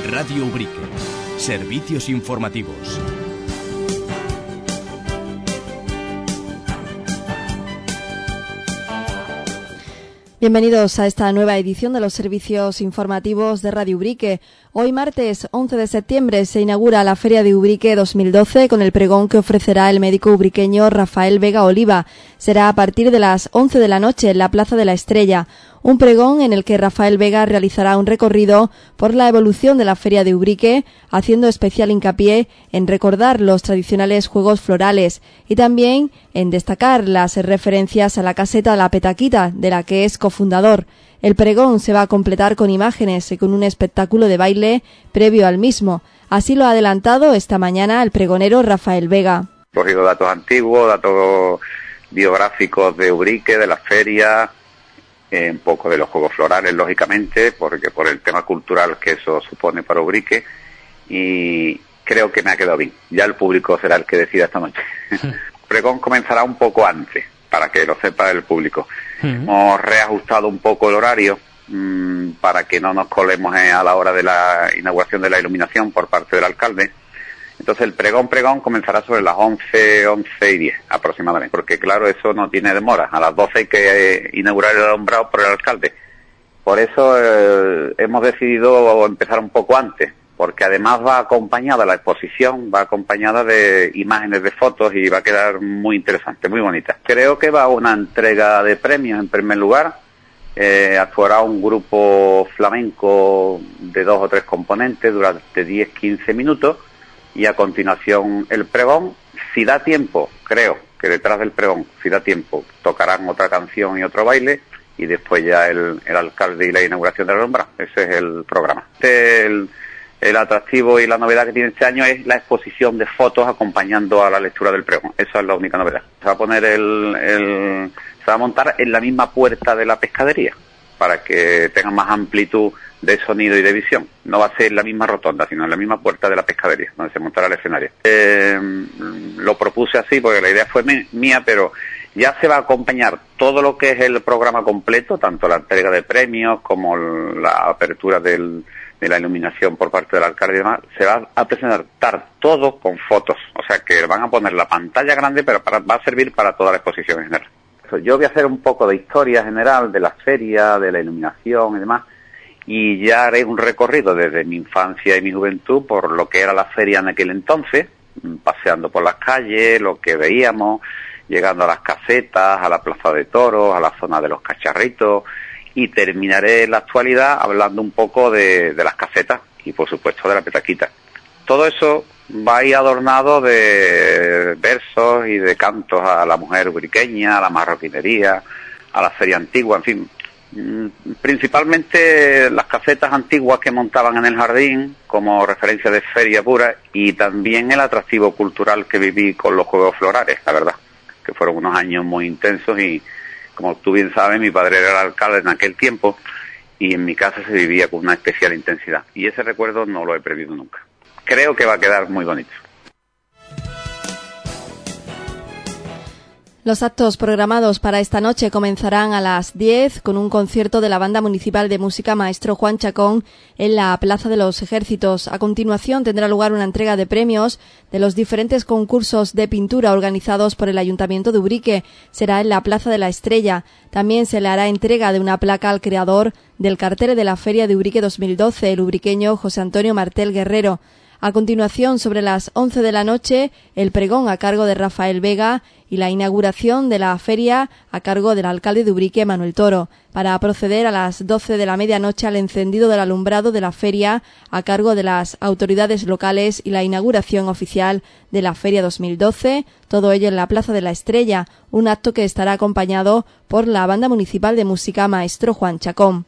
Radio Ubrique. Servicios informativos. Bienvenidos a esta nueva edición de los servicios informativos de Radio Ubrique. Hoy martes 11 de septiembre se inaugura la Feria de Ubrique 2012 con el pregón que ofrecerá el médico ubriqueño Rafael Vega Oliva. Será a partir de las 11 de la noche en la Plaza de la Estrella. Un pregón en el que Rafael Vega realizará un recorrido por la evolución de la Feria de Ubrique, haciendo especial hincapié en recordar los tradicionales juegos florales y también en destacar las referencias a la caseta La Petaquita, de la que es cofundador. El pregón se va a completar con imágenes y con un espectáculo de baile previo al mismo. Así lo ha adelantado esta mañana el pregonero Rafael Vega. He cogido datos antiguos, datos biográficos de Ubrique, de la feria, un poco de los juegos florales, lógicamente, porque por el tema cultural que eso supone para Ubrique, y creo que me ha quedado bien. Ya el público será el que decida esta noche. El pregón comenzará un poco antes, para que lo sepa el público. Hemos reajustado un poco el horario para que no nos colemos a la hora de la inauguración de la iluminación por parte del alcalde. Entonces el pregón comenzará sobre las 11:10 aproximadamente, porque claro, eso no tiene demora. A las 12 hay que inaugurar el alumbrado por el alcalde. Por eso hemos decidido empezar un poco antes, porque además va acompañada la exposición, va acompañada de imágenes de fotos y va a quedar muy interesante, muy bonita. Creo que va a una entrega de premios en primer lugar. Actuará un grupo flamenco de 2 o 3 componentes durante 10-15 minutos. Y a continuación el pregón. Si da tiempo, creo que detrás del pregón, si da tiempo, tocarán otra canción y otro baile, y después ya el alcalde y la inauguración de la alumbrado. Ese es el programa. El atractivo y la novedad que tiene este año es la exposición de fotos acompañando a la lectura del pregón. Esa es la única novedad. Se va a poner se va a montar en la misma puerta de la pescadería, para que tenga más amplitud de sonido y de visión. No va a ser en la misma rotonda, sino en la misma puerta de la pescadería, donde se montará el escenario. Lo propuse así porque la idea fue mía, pero ya se va a acompañar todo lo que es el programa completo, tanto la entrega de premios como la apertura de la iluminación por parte del alcalde y demás. Se va a presentar todo con fotos, o sea que van a poner la pantalla grande, pero va a servir para toda la exposición en general. Yo voy a hacer un poco de historia general de la feria, de la iluminación y demás, y ya haré un recorrido desde mi infancia y mi juventud por lo que era la feria en aquel entonces, paseando por las calles, lo que veíamos, llegando a las casetas, a la plaza de toros, a la zona de los cacharritos, y terminaré en la actualidad hablando un poco de las casetas y por supuesto de la petaquita. Todo eso va a ir adornado de versos y de cantos a la mujer ubriqueña, a la marroquinería, a la feria antigua, en fin. Principalmente las casetas antiguas que montaban en el jardín como referencia de feria pura, y también el atractivo cultural que viví con los juegos florales, la verdad, que fueron unos años muy intensos y, como tú bien sabes, mi padre era el alcalde en aquel tiempo y en mi casa se vivía con una especial intensidad, y ese recuerdo no lo he perdido nunca. Creo que va a quedar muy bonito. Los actos programados para esta noche comenzarán a las 10 con un concierto de la Banda Municipal de Música Maestro Juan Chacón en la Plaza de los Ejércitos. A continuación tendrá lugar una entrega de premios de los diferentes concursos de pintura organizados por el Ayuntamiento de Ubrique. Será en la Plaza de la Estrella. También se le hará entrega de una placa al creador del cartel de la Feria de Ubrique 2012, el ubriqueño José Antonio Martel Guerrero. A continuación, sobre las 11 de la noche, el pregón a cargo de Rafael Vega y la inauguración de la feria a cargo del alcalde de Ubrique, Manuel Toro, para proceder a las 12 de la medianoche al encendido del alumbrado de la feria a cargo de las autoridades locales y la inauguración oficial de la Feria 2012, todo ello en la Plaza de la Estrella, un acto que estará acompañado por la Banda Municipal de Música Maestro Juan Chacón.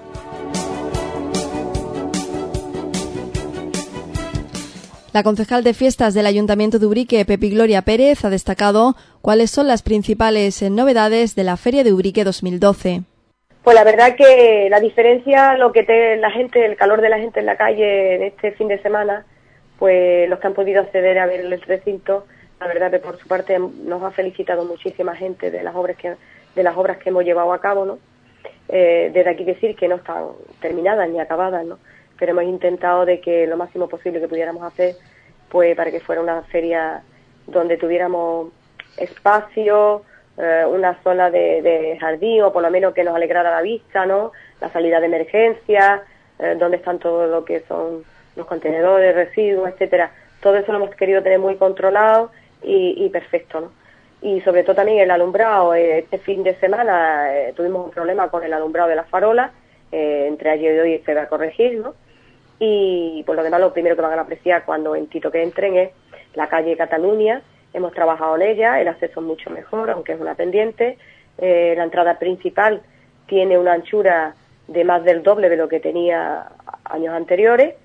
La concejal de fiestas del Ayuntamiento de Ubrique, Pepi Gloria Pérez, ha destacado cuáles son las principales novedades de la Feria de Ubrique 2012. Pues la verdad que la diferencia, la gente, el calor de la gente en la calle en este fin de semana, pues los que han podido acceder a ver el recinto, la verdad que por su parte nos ha felicitado muchísima gente de las obras que hemos llevado a cabo, ¿no? Desde aquí decir que no están terminadas ni acabadas, ¿no? pero hemos intentado de que lo máximo posible que pudiéramos hacer, pues para que fuera una feria donde tuviéramos espacio, una zona de jardín, o por lo menos que nos alegrara la vista, ¿no? La salida de emergencia, donde están todo lo que son los contenedores, residuos, etcétera. Todo eso lo hemos querido tener muy controlado y perfecto, ¿no? Y sobre todo también el alumbrado. Este fin de semana tuvimos un problema con el alumbrado de las farolas, entre ayer y hoy se va a corregir, ¿no? Y por lo demás, lo primero que van a apreciar cuando en Tito que entren es la calle Cataluña. Hemos trabajado en ella, el acceso es mucho mejor, aunque es una pendiente. La entrada principal tiene una anchura de más del doble de lo que tenía años anteriores.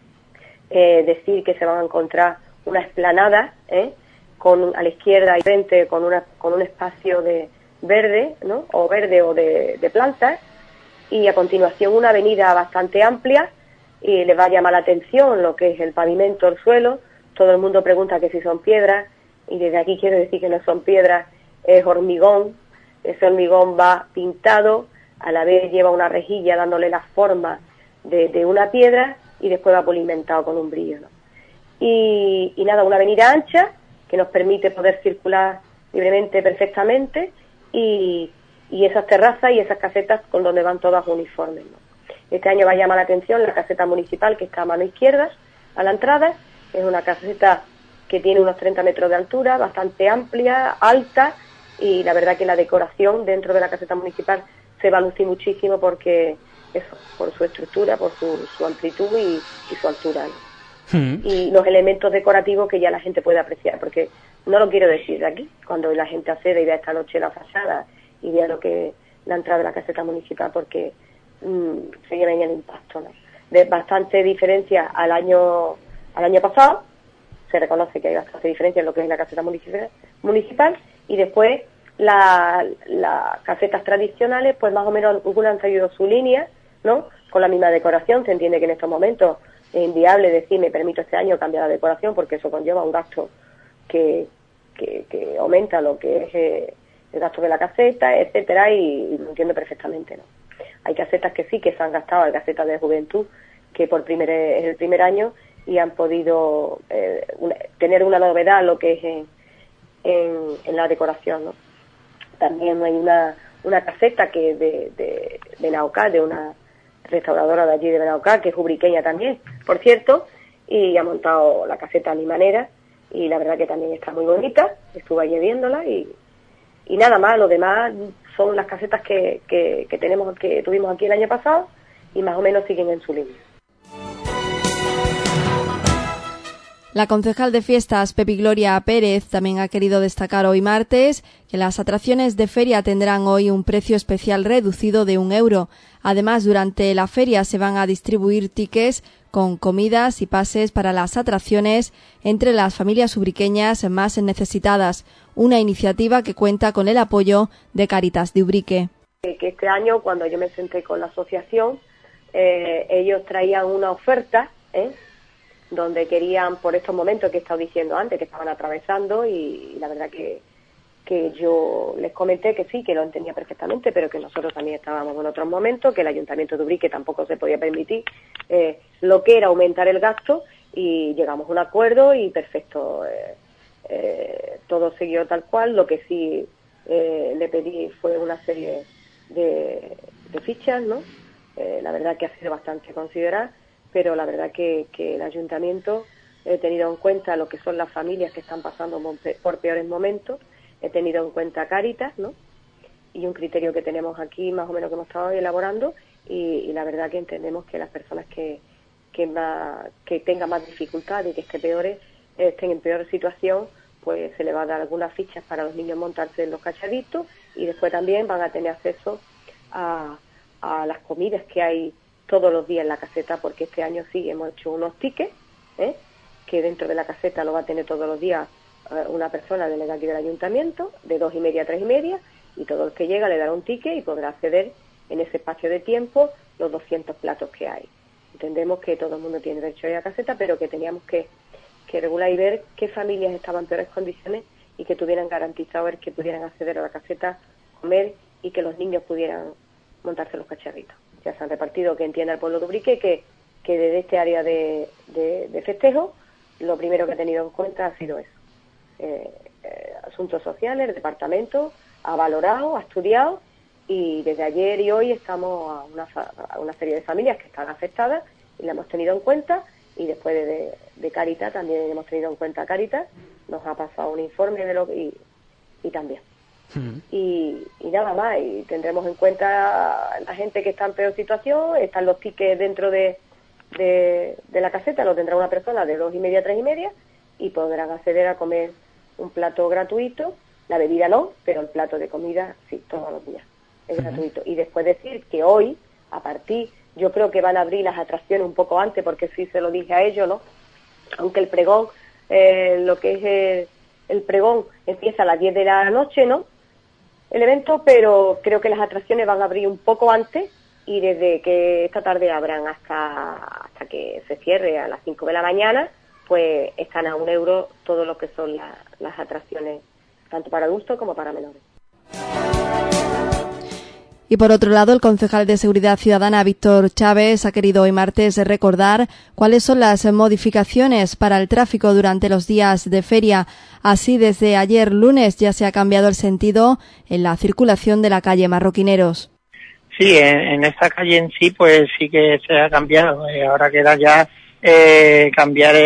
Decir que se van a encontrar una explanada, a la izquierda y frente con un espacio de verde, ¿no? O verde o de plantas, y a continuación una avenida bastante amplia, y les va a llamar la atención lo que es el pavimento, el suelo. Todo el mundo pregunta que si son piedras, y desde aquí quiero decir que no son piedras, es hormigón. Ese hormigón va pintado, a la vez lleva una rejilla dándole la forma de una piedra, y después va polimentado con un brillo, ¿no? Y nada, una avenida ancha que nos permite poder circular libremente, perfectamente, y esas terrazas y esas casetas con donde van todas uniformes, ¿no? Este año va a llamar la atención la caseta municipal, que está a mano izquierda, a la entrada. Es una caseta que tiene unos 30 metros de altura, bastante amplia, alta, y la verdad que la decoración dentro de la caseta municipal se va a lucir muchísimo, porque eso, por su estructura, por su amplitud y su altura, ¿no? Y los elementos decorativos que ya la gente puede apreciar, porque no lo quiero decir de aquí, cuando la gente accede y vea esta noche la fachada y vea lo que la entrada de la caseta municipal, porque se lleva en el impacto, ¿no? De bastante diferencia al año pasado. Se reconoce que hay bastante diferencia en lo que es la caseta municipal, y después las casetas tradicionales, pues más o menos algunas han seguido su línea, ¿no? Con la misma decoración. Se entiende que en estos momentos es inviable decir, me permito este año cambiar la decoración, porque eso conlleva un gasto que aumenta lo que es el gasto de la caseta, etcétera, y lo entiendo perfectamente, ¿no? Hay casetas que sí, que se han gastado, hay casetas de juventud que es el primer año, y han podido tener una novedad lo que es en la decoración, ¿no? También hay una caseta que de Benaocá, de una restauradora de allí de Benaocá, que es ubriqueña también, por cierto, y ha montado la caseta a mi manera, y la verdad que también está muy bonita. Estuve allí viéndola, y nada más. Lo demás son las casetas que tuvimos aquí el año pasado, y más o menos siguen en su línea. La concejal de fiestas, Pepi Gloria Pérez, también ha querido destacar hoy martes que las atracciones de feria tendrán hoy un precio especial reducido de €1. Además, durante la feria se van a distribuir tickets con comidas y pases para las atracciones entre las familias ubriqueñas más necesitadas, una iniciativa que cuenta con el apoyo de Cáritas de Ubrique. Que este año, cuando yo me senté con la asociación, ellos traían una oferta, donde querían, por estos momentos que he estado diciendo antes, que estaban atravesando, y la verdad que yo les comenté que sí, que lo entendía perfectamente, pero que nosotros también estábamos en otros momentos, que el Ayuntamiento de Ubrique tampoco se podía permitir lo que era aumentar el gasto, y llegamos a un acuerdo y perfecto, todo siguió tal cual. Lo que sí le pedí fue una serie de fichas, ¿no? La verdad que ha sido bastante considerada, pero la verdad que el Ayuntamiento, he tenido en cuenta lo que son las familias que están pasando por peores momentos, he tenido en cuenta Cáritas, ¿no? Y un criterio que tenemos aquí, más o menos, que hemos estado elaborando, y la verdad que entendemos que las personas que tengan más dificultades y que estén en peor situación, pues se les va a dar algunas fichas para los niños montarse en los cacharritos, y después también van a tener acceso a las comidas que hay todos los días en la caseta, porque este año sí hemos hecho unos tickets, que dentro de la caseta lo va a tener todos los días una persona de aquí del Ayuntamiento, de 2:30 a 3:30, y todo el que llega le dará un ticket y podrá acceder en ese espacio de tiempo los 200 platos que hay. Entendemos que todo el mundo tiene derecho a ir a la caseta, pero que teníamos que regular y ver qué familias estaban en peores condiciones y que tuvieran garantizado que pudieran acceder a la caseta, comer, y que los niños pudieran montarse los cacharritos. Ya se han repartido, que entienda el pueblo de Ubrique, que que desde este área de festejo, lo primero que he tenido en cuenta ha sido eso. Asuntos sociales, el departamento ha valorado, ha estudiado, y desde ayer y hoy estamos a una serie de familias que están afectadas y la hemos tenido en cuenta, y después de Cáritas también hemos tenido en cuenta a Cáritas, nos ha pasado un informe de lo y también. Y nada más, y tendremos en cuenta la gente que está en peor situación. Están los tickets dentro de la caseta, lo tendrá una persona de 2:30 a 3:30, y podrán acceder a comer un plato gratuito. La bebida no, pero el plato de comida sí, todos los días es gratuito. Y después decir que hoy, yo creo que van a abrir las atracciones un poco antes, porque sí se lo dije a ellos, ¿no? Aunque el pregón, lo que es el pregón empieza a las 10 de la noche, ¿no? El evento, pero creo que las atracciones van a abrir un poco antes, y desde que esta tarde abran hasta que se cierre a las 5 de la mañana, pues están a €1 todo lo que son las atracciones, tanto para adultos como para menores. Y por otro lado, el concejal de Seguridad Ciudadana, Víctor Chávez, ha querido hoy martes recordar cuáles son las modificaciones para el tráfico durante los días de feria. Así, desde ayer lunes ya se ha cambiado el sentido en la circulación de la calle Marroquineros. Sí, en esta calle en sí, pues sí que se ha cambiado. Ahora queda ya cambiar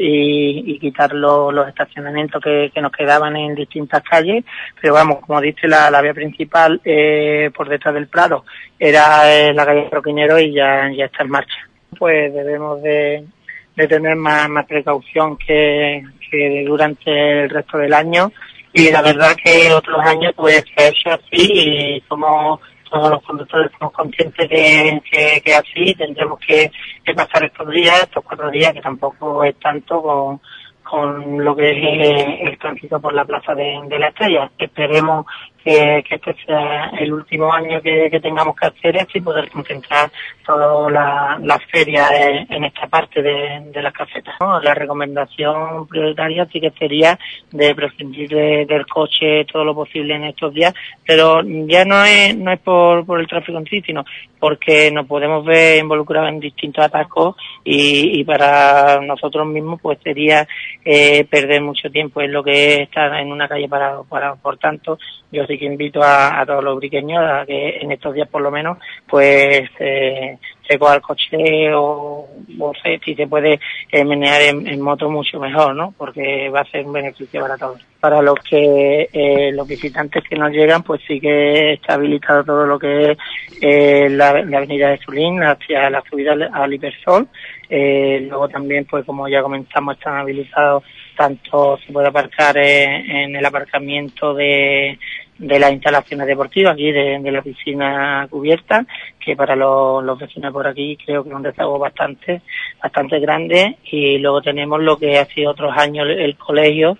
y quitar los estacionamientos que nos quedaban en distintas calles, pero vamos, como dice, la vía principal por detrás del Prado era la calle Marroquineros, y ya está en marcha. Pues debemos de tener más precaución que durante el resto del año, y la verdad que otros años pues es así, y todos los conductores somos conscientes de que así tendremos que pasar estos 4 días, que tampoco es tanto con lo que es el tránsito por la Plaza de la Estrella. Esperemos que este sea el último año que tengamos que hacer esto, y poder concentrar toda la feria en esta parte de las casetas, ¿no? La recomendación prioritaria sí que sería de prescindir del coche todo lo posible en estos días, pero ya no es por el tráfico en sí, sino porque nos podemos ver involucrados en distintos atascos, y para nosotros mismos pues sería perder mucho tiempo en lo que es estar en una calle parado. Por tanto, yo sí que invito a todos los briqueños a que en estos días por lo menos pues se coja el coche, o si se puede menear en moto, mucho mejor, ¿no? Porque va a ser un beneficio para todos. Para los visitantes que nos llegan, pues sí que está habilitado todo lo que es la avenida de Zulín hacia la subida al Hipersol. Luego también, pues como ya comenzamos, están habilitados, tanto se puede aparcar en el aparcamiento de las instalaciones deportivas aquí de la piscina cubierta, que para los vecinos por aquí creo que es un rezago bastante grande. Y luego tenemos lo que ha sido otros años el colegio,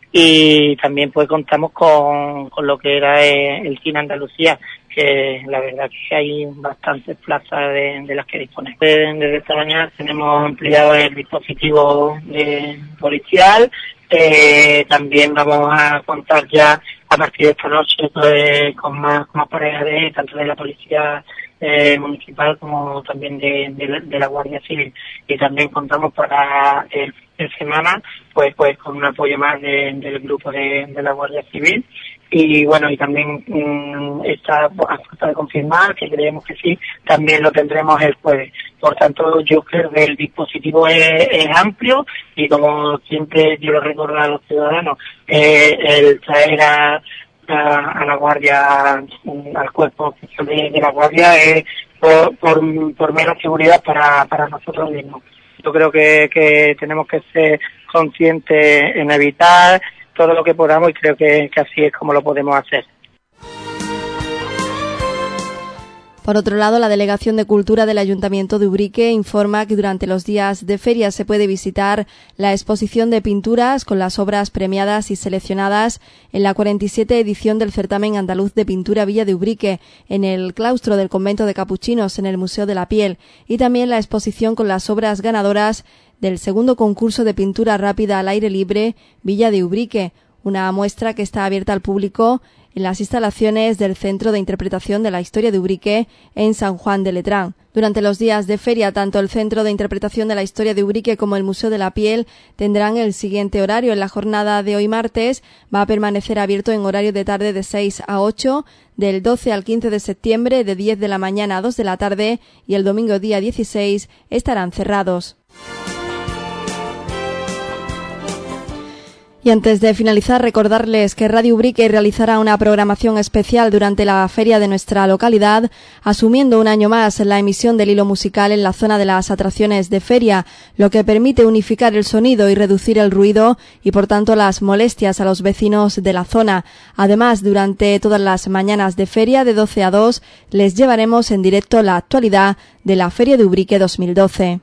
y también pues contamos con lo que era el Cine Andalucía, que la verdad que hay bastantes plazas de las que disponemos. Desde esta mañana tenemos ampliado el dispositivo policial. También vamos a contar ya a partir de esta noche pues, con más parejas tanto de la policía municipal como también de la Guardia Civil, y también contamos para el fin de semana pues con un apoyo más del grupo de la Guardia Civil. Y bueno, y también está a falta de confirmar, que creemos que sí, también lo tendremos el jueves. Por tanto, yo creo que el dispositivo es amplio, y como siempre yo lo recuerdo a los ciudadanos, el traer a la Guardia, al cuerpo oficial de la Guardia, es por menos seguridad para nosotros mismos. Yo creo que tenemos que ser conscientes en evitar todo lo que podamos, y creo que así es como lo podemos hacer. Por otro lado, la Delegación de Cultura del Ayuntamiento de Ubrique informa que durante los días de feria se puede visitar la exposición de pinturas con las obras premiadas y seleccionadas en la 47 edición del Certamen Andaluz de Pintura Villa de Ubrique, en el claustro del Convento de Capuchinos, en el Museo de la Piel, y también la exposición con las obras ganadoras del segundo concurso de pintura rápida al aire libre Villa de Ubrique, una muestra que está abierta al público en las instalaciones del Centro de Interpretación de la Historia de Ubrique en San Juan de Letrán. Durante los días de feria, tanto el Centro de Interpretación de la Historia de Ubrique como el Museo de la Piel tendrán el siguiente horario. En la jornada de hoy martes va a permanecer abierto en horario de tarde de 6 a 8, del 12 al 15 de septiembre de 10 de la mañana a 2 de la tarde y el domingo día 16 estarán cerrados. Y antes de finalizar, recordarles que Radio Ubrique realizará una programación especial durante la feria de nuestra localidad, asumiendo un año más la emisión del hilo musical en la zona de las atracciones de feria, lo que permite unificar el sonido y reducir el ruido y, por tanto, las molestias a los vecinos de la zona. Además, durante todas las mañanas de feria, de 12 a 2, les llevaremos en directo la actualidad de la Feria de Ubrique 2012.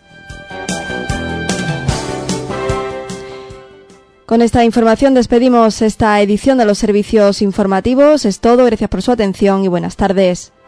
Con esta información despedimos esta edición de los servicios informativos. Es todo. Gracias por su atención y buenas tardes.